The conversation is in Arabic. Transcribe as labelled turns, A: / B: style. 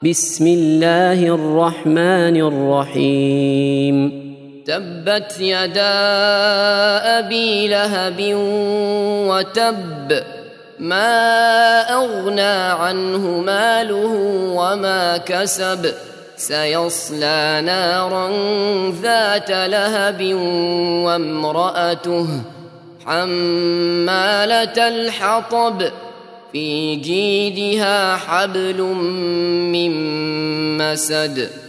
A: بسم الله الرحمن الرحيم
B: تبت يدا أبي لهب وتب ما أغنى عنه ماله وما كسب سيصلى نارا ذات لهب وامرأته حمالة الحطب في جيدها حبل من مسد